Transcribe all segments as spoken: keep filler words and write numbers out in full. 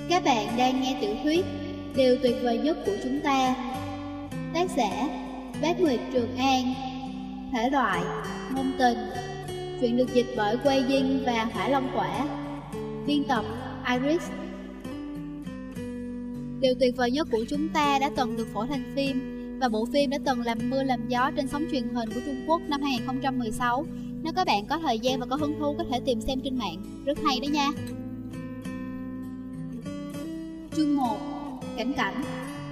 Các bạn đang nghe tiểu thuyết Điều tuyệt vời nhất của chúng ta. Tác giả Bác Nguyệt Trường An. Thể loại ngôn tình. Chuyện được dịch bởi Quay Dinh và Hỏa Long Quả. Biên tập Iris. Điều tuyệt vời nhất của chúng ta đã từng được phổ thành phim, và bộ phim đã từng làm mưa làm gió trên sóng truyền hình của Trung Quốc năm hai không một sáu. Nếu các bạn có thời gian và có hứng thú có thể tìm xem trên mạng, rất hay đó nha. Chương một. Cảnh Cảnh.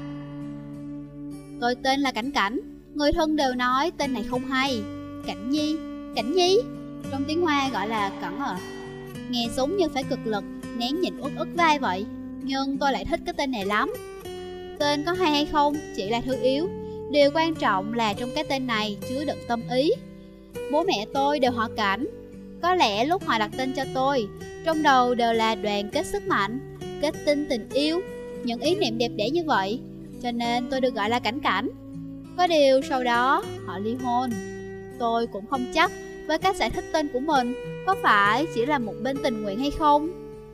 Tôi tên là Cảnh Cảnh. Người thân đều nói tên này không hay. Cảnh Nhi, Cảnh Nhi, trong tiếng Hoa gọi là Cẩn à. Nghe giống như phải cực lực nén nhịn uất ức vai vậy, nhưng tôi lại thích cái tên này lắm. Tên có hay hay không chỉ là thứ yếu, điều quan trọng là trong cái tên này chứa đựng tâm ý. Bố mẹ tôi đều họ Cảnh. Có lẽ lúc họ đặt tên cho tôi, trong đầu đều là đoàn kết sức mạnh, kết tinh tình yêu, những ý niệm đẹp đẽ như vậy, cho nên tôi được gọi là Cảnh Cảnh. Có điều sau đó họ ly hôn. Tôi cũng không chắc với cách giải thích tên của mình có phải chỉ là một bên tình nguyện hay không.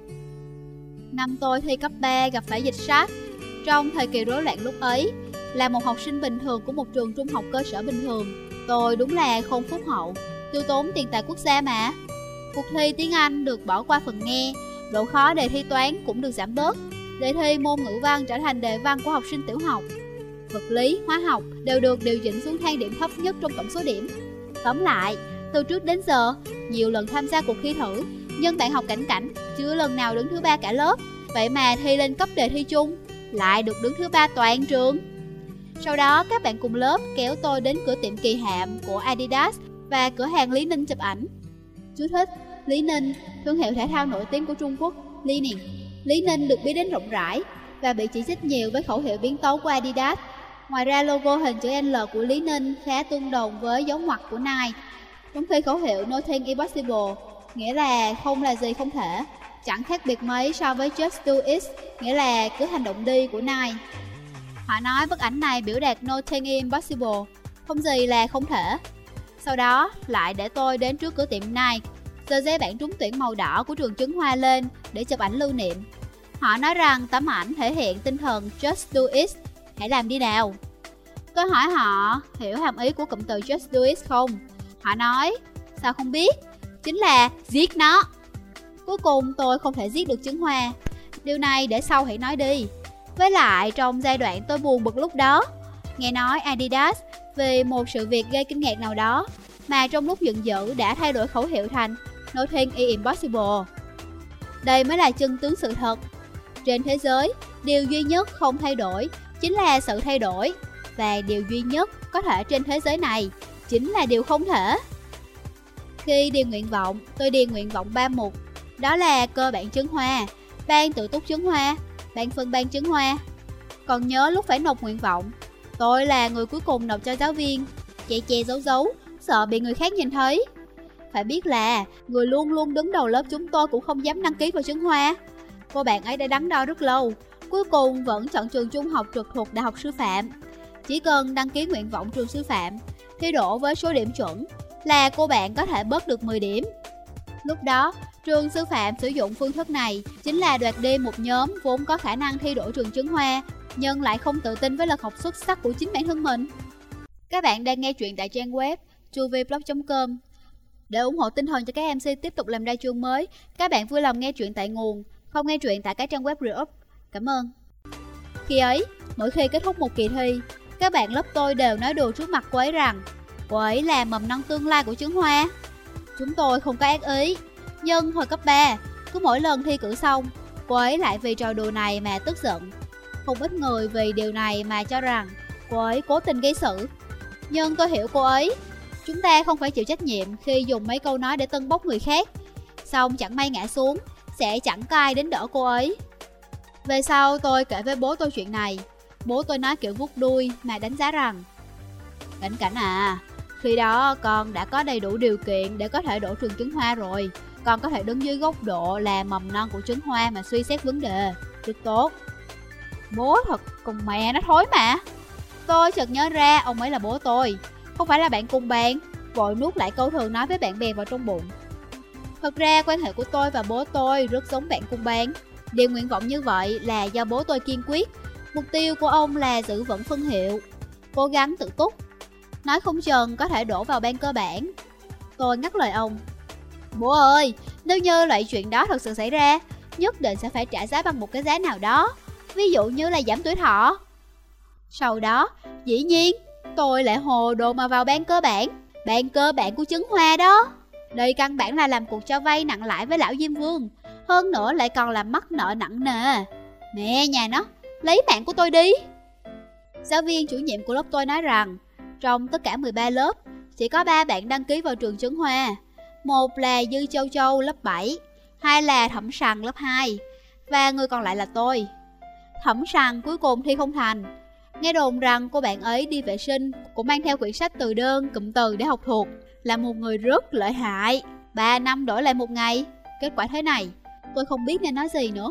Năm tôi thi cấp ba gặp phải dịch sách. Trong thời kỳ rối loạn lúc ấy, là một học sinh bình thường của một trường trung học cơ sở bình thường, tôi đúng là không phúc hậu, tiêu tốn tiền tài quốc gia mà. Cuộc thi tiếng Anh được bỏ qua phần nghe, độ khó đề thi toán cũng được giảm bớt. Đề thi môn ngữ văn trở thành đề văn của học sinh tiểu học. Vật lý, hóa học đều được điều chỉnh xuống thang điểm thấp nhất trong tổng số điểm. Tóm lại, từ trước đến giờ, nhiều lần tham gia cuộc thi thử, nhưng bạn học Cảnh Cảnh chưa lần nào đứng thứ ba cả lớp. Vậy mà thi lên cấp đề thi chung, lại được đứng thứ ba toàn trường. Sau đó các bạn cùng lớp kéo tôi đến cửa tiệm Kỳ Hạm của Adidas và cửa hàng Lý Ninh chụp ảnh. Chú thích: Lý Ninh, thương hiệu thể thao nổi tiếng của Trung Quốc. Lý Ninh Lý Ninh được biết đến rộng rãi và bị chỉ trích nhiều với khẩu hiệu biến tấu của Adidas. Ngoài ra logo hình chữ L của Lý Ninh khá tương đồng với dấu ngoặc của Nike, trong khi khẩu hiệu Nothing Impossible, nghĩa là không là gì không thể, chẳng khác biệt mấy so với Just Do It, nghĩa là cứ hành động đi của Nike. Họ nói bức ảnh này biểu đạt Nothing Impossible, không gì là không thể. Sau đó lại để tôi đến trước cửa tiệm Nike, giơ giấy bảng trúng tuyển màu đỏ của trường Trấn Hoa lên để chụp ảnh lưu niệm. Họ nói rằng tấm ảnh thể hiện tinh thần Just Do It, hãy làm đi nào. Tôi hỏi họ hiểu hàm ý của cụm từ Just Do It không. Họ nói, sao không biết, chính là giết nó. Cuối cùng tôi không thể giết được Trấn Hoa. Điều này để sau hãy nói đi. Với lại trong giai đoạn tôi buồn bực lúc đó, nghe nói Adidas vì một sự việc gây kinh ngạc nào đó mà trong lúc giận dữ đã thay đổi khẩu hiệu thành Nothing is Impossible. Đây mới là chân tướng sự thật. Trên thế giới, điều duy nhất không thay đổi chính là sự thay đổi, và điều duy nhất có thể trên thế giới này chính là điều không thể. Khi điền nguyện vọng, tôi điền nguyện vọng ba mục. Đó là cơ bản Trấn Hoa, ban tự túc Trấn Hoa, ban phân ban Trấn Hoa. Còn nhớ lúc phải nộp nguyện vọng, tôi là người cuối cùng nộp cho giáo viên, che che giấu giấu, sợ bị người khác nhìn thấy. Phải biết là người luôn luôn đứng đầu lớp chúng tôi cũng không dám đăng ký vào Trấn Hoa. Cô bạn ấy đã đắn đo rất lâu, cuối cùng vẫn chọn trường trung học trực thuộc Đại học Sư phạm. Chỉ cần đăng ký nguyện vọng trường sư phạm, thi đỗ với số điểm chuẩn là cô bạn có thể bớt được mười điểm. Lúc đó, trường sư phạm sử dụng phương thức này chính là đoạt đi một nhóm vốn có khả năng thi đỗ trường Trấn Hoa, nhưng lại không tự tin với lực học xuất sắc của chính bản thân mình. Các bạn đang nghe chuyện tại trang web chuviblog chấm com. Để ủng hộ tinh thần cho các em xê tiếp tục làm ra chương mới, các bạn vui lòng nghe chuyện tại nguồn, không nghe chuyện tại các trang web re-up. Cảm ơn. Khi ấy, mỗi khi kết thúc một kỳ thi, các bạn lớp tôi đều nói đùa trước mặt cô ấy rằng cô ấy là mầm non tương lai của Trấn Hoa. Chúng tôi không có ác ý, nhưng hồi cấp ba, cứ mỗi lần thi cử xong, cô ấy lại vì trò đùa này mà tức giận. Không ít người vì điều này mà cho rằng cô ấy cố tình gây sự. Nhưng tôi hiểu cô ấy. Chúng ta không phải chịu trách nhiệm khi dùng mấy câu nói để tâng bốc người khác, xong chẳng may ngã xuống, sẽ chẳng có ai đến đỡ cô ấy. Về sau tôi kể với bố tôi chuyện này. Bố tôi nói kiểu vuốt đuôi mà đánh giá rằng: Cảnh Cảnh à, khi đó con đã có đầy đủ điều kiện để có thể đỗ trường Trấn Hoa rồi. Con có thể đứng dưới góc độ là mầm non của Trấn Hoa mà suy xét vấn đề. Rất tốt. Bố thật cùng mẹ nó thối mà. Tôi chợt nhớ ra ông ấy là bố tôi, không phải là bạn cùng bàn. Vội nuốt lại câu thường nói với bạn bè vào trong bụng. Thật ra quan hệ của tôi và bố tôi rất giống bạn cùng bàn. Điều nguyện vọng như vậy là do bố tôi kiên quyết. Mục tiêu của ông là giữ vững phân hiệu, cố gắng tự túc. Nói không chừng có thể đổ vào ban cơ bản. Tôi ngắt lời ông. Bố ơi, nếu như loại chuyện đó thật sự xảy ra, nhất định sẽ phải trả giá bằng một cái giá nào đó. Ví dụ như là giảm tuổi thọ. Sau đó, dĩ nhiên, tôi lại hồ đồ mà vào ban cơ bản. Ban cơ bản của trứng hoa đó. Đây căn bản là làm cuộc cho vay nặng lãi với lão Diêm Vương. Hơn nữa lại còn làm mắc nợ nặng nề. Mẹ nhà nó, lấy mạng của tôi đi. Giáo viên chủ nhiệm của lớp tôi nói rằng trong tất cả mười ba lớp, chỉ có ba bạn đăng ký vào trường Trứng Hoa. Một là Dư Châu Châu lớp bảy, hai là Thẩm Sằng lớp hai, và người còn lại là tôi. Thẩm Sằng cuối cùng thi không thành. Nghe đồn rằng cô bạn ấy đi vệ sinh cũng mang theo quyển sách từ đơn, cụm từ để học thuộc. Là một người rất lợi hại. Ba năm đổi lại một ngày. Kết quả thế này, tôi không biết nên nói gì nữa.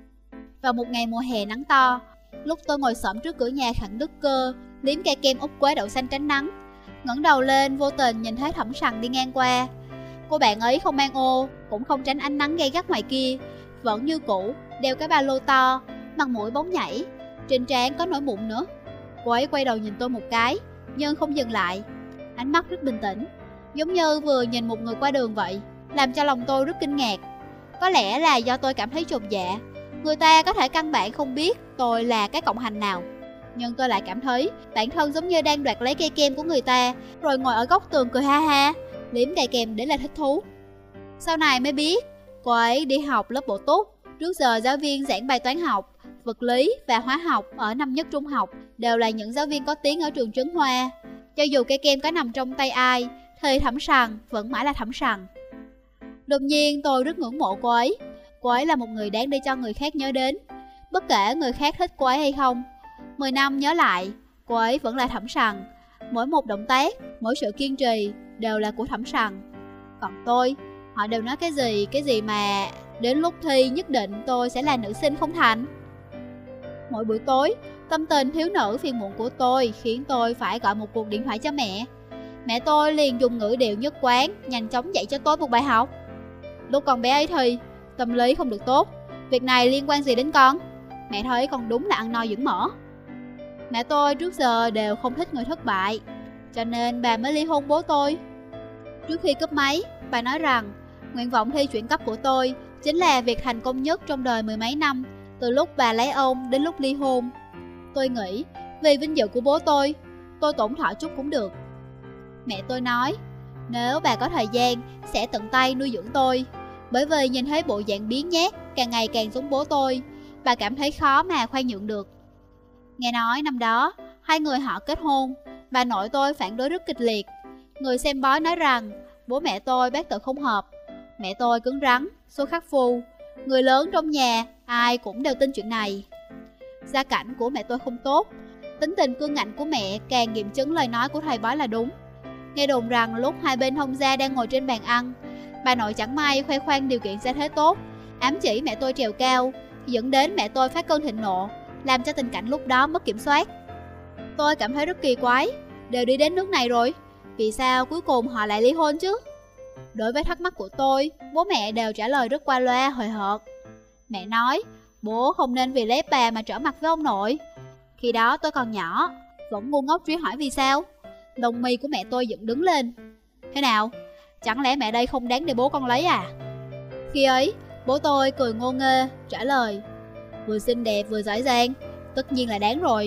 Vào một ngày mùa hè nắng to, lúc tôi ngồi xổm trước cửa nhà Khẳng Đức Cơ, liếm cây kem ốc quế đậu xanh tránh nắng, ngẩng đầu lên vô tình nhìn thấy Thẩm Sằng đi ngang qua. Cô bạn ấy không mang ô, cũng không tránh ánh nắng gay gắt ngoài kia, vẫn như cũ, đeo cái ba lô to, mặt mũi bóng nhảy, trên trán có nổi mụn nữa. Cô ấy quay đầu nhìn tôi một cái, nhưng không dừng lại. Ánh mắt rất bình tĩnh, giống như vừa nhìn một người qua đường vậy, làm cho lòng tôi rất kinh ngạc. Có lẽ là do tôi cảm thấy chột dạ. Người ta có thể căn bản không biết tôi là cái cộng hành nào, nhưng tôi lại cảm thấy bản thân giống như đang đoạt lấy cây kem của người ta, rồi ngồi ở góc tường cười ha ha, liếm cây kem để là thích thú. Sau này mới biết, cô ấy đi học lớp bổ túc. Trước giờ giáo viên giảng bài toán học, vật lý và hóa học ở năm nhất trung học đều là những giáo viên có tiếng ở trường Trứng Hoa. Cho dù cây kem có nằm trong tay ai, thì Thẩm Sằng vẫn mãi là Thẩm Sằng. Đột nhiên tôi rất ngưỡng mộ cô ấy. Cô ấy là một người đáng để cho người khác nhớ đến. Bất kể người khác thích cô ấy hay không, mười năm nhớ lại, cô ấy vẫn là Thẩm Sằng. Mỗi một động tác, mỗi sự kiên trì đều là của Thẩm Sằng. Còn tôi, họ đều nói cái gì, cái gì mà đến lúc thi nhất định tôi sẽ là nữ sinh không thành. Mỗi buổi tối, tâm tình thiếu nữ phiền muộn của tôi khiến tôi phải gọi một cuộc điện thoại cho mẹ. Mẹ tôi liền dùng ngữ điệu nhất quán, nhanh chóng dạy cho tôi một bài học. Lúc con bé ấy thi, tâm lý không được tốt. Việc này liên quan gì đến con? Mẹ thấy con đúng là ăn no dưỡng mỡ. Mẹ tôi trước giờ đều không thích người thất bại, cho nên bà mới ly hôn bố tôi. Trước khi cúp máy, bà nói rằng nguyện vọng thi chuyển cấp của tôi chính là việc thành công nhất trong đời mười mấy năm, từ lúc bà lấy ông đến lúc ly hôn. Tôi nghĩ, vì vinh dự của bố tôi, tôi tổn thọ chút cũng được. Mẹ tôi nói, nếu bà có thời gian, sẽ tận tay nuôi dưỡng tôi. Bởi vì nhìn thấy bộ dạng biếng nhác, càng ngày càng giống bố tôi, bà cảm thấy khó mà khoan nhượng được. Nghe nói năm đó, hai người họ kết hôn, bà nội tôi phản đối rất kịch liệt. Người xem bói nói rằng, bố mẹ tôi bát tự không hợp. Mẹ tôi cứng rắn, số khắc phu. Người lớn trong nhà, ai cũng đều tin chuyện này. Gia cảnh của mẹ tôi không tốt, tính tình cương ngạnh của mẹ càng nghiệm chứng lời nói của thầy bói là đúng. Nghe đồn rằng lúc hai bên thông gia đang ngồi trên bàn ăn, bà nội chẳng may khoe khoang điều kiện gia thế tốt, ám chỉ mẹ tôi trèo cao, dẫn đến mẹ tôi phát cơn thịnh nộ, làm cho tình cảnh lúc đó mất kiểm soát. Tôi cảm thấy rất kỳ quái, đều đi đến nước này rồi, vì sao cuối cùng họ lại ly hôn chứ? Đối với thắc mắc của tôi, bố mẹ đều trả lời rất qua loa hời hợt. Mẹ nói, bố không nên vì lép bà mà trở mặt với ông nội. Khi đó tôi còn nhỏ, vẫn ngu ngốc truy hỏi vì sao. Lông mi của mẹ tôi dựng đứng lên. Thế nào? Chẳng lẽ mẹ đây không đáng để bố con lấy à? Khi ấy, bố tôi cười ngô nghê, trả lời, vừa xinh đẹp vừa giỏi giang, tất nhiên là đáng rồi.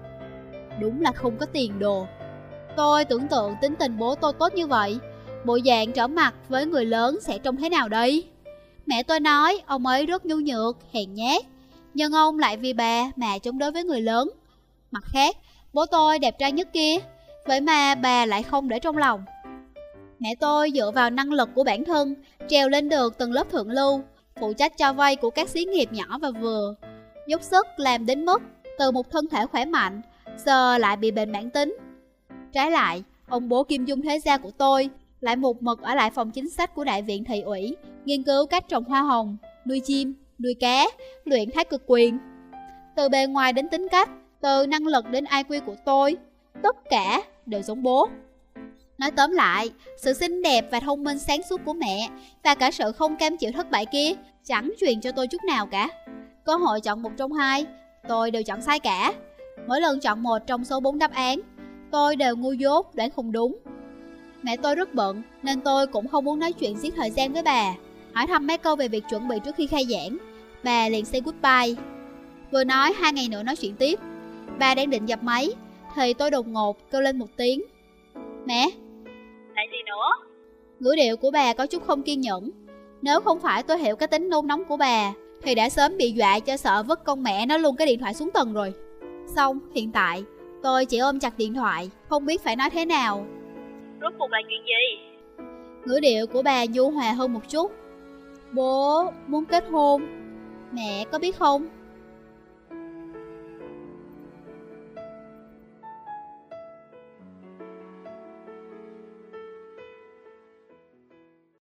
Đúng là không có tiền đồ. Tôi tưởng tượng tính tình bố tôi tốt như vậy, bộ dạng trở mặt với người lớn sẽ trông thế nào đây? Mẹ tôi nói ông ấy rất nhu nhược, hèn nhát, nhưng ông lại vì bà mà chống đối với người lớn. Mặt khác, bố tôi đẹp trai nhất kia, vậy mà bà lại không để trong lòng. Mẹ tôi dựa vào năng lực của bản thân, trèo lên được từng lớp thượng lưu, phụ trách cho vay của các xí nghiệp nhỏ và vừa, dốc sức làm đến mức từ một thân thể khỏe mạnh, giờ lại bị bệnh mãn tính. Trái lại, ông bố Kim Dung thế gia của tôi lại một mực ở lại phòng chính sách của đại viện thị ủy, nghiên cứu cách trồng hoa hồng, nuôi chim, nuôi cá, luyện thái cực quyền. Từ bề ngoài đến tính cách, từ năng lực đến i kiu của tôi, tất cả đều giống bố. Nói tóm lại, sự xinh đẹp và thông minh sáng suốt của mẹ và cả sự không cam chịu thất bại kia chẳng truyền cho tôi chút nào cả. Cơ hội chọn một trong hai, tôi đều chọn sai cả. Mỗi lần chọn một trong số bốn đáp án, tôi đều ngu dốt đoán không đúng. Mẹ tôi rất bận nên tôi cũng không muốn nói chuyện giết thời gian với bà. Hỏi thăm mấy câu về việc chuẩn bị trước khi khai giảng, bà liền say goodbye. Vừa nói hai ngày nữa nói chuyện tiếp. Bà đang định dập máy thì tôi đột ngột kêu lên một tiếng: Mẹ! Tại gì nữa? Ngữ điệu của bà có chút không kiên nhẫn. Nếu không phải tôi hiểu cái tính nôn nóng của bà thì đã sớm bị dọa cho sợ vứt con mẹ nó luôn cái điện thoại xuống tầng rồi. Xong hiện tại tôi chỉ ôm chặt điện thoại, không biết phải nói thế nào. Rốt cuộc là chuyện gì? Ngữ điệu của bà nhu hòa hơn một chút. Bố muốn kết hôn. Mẹ có biết không,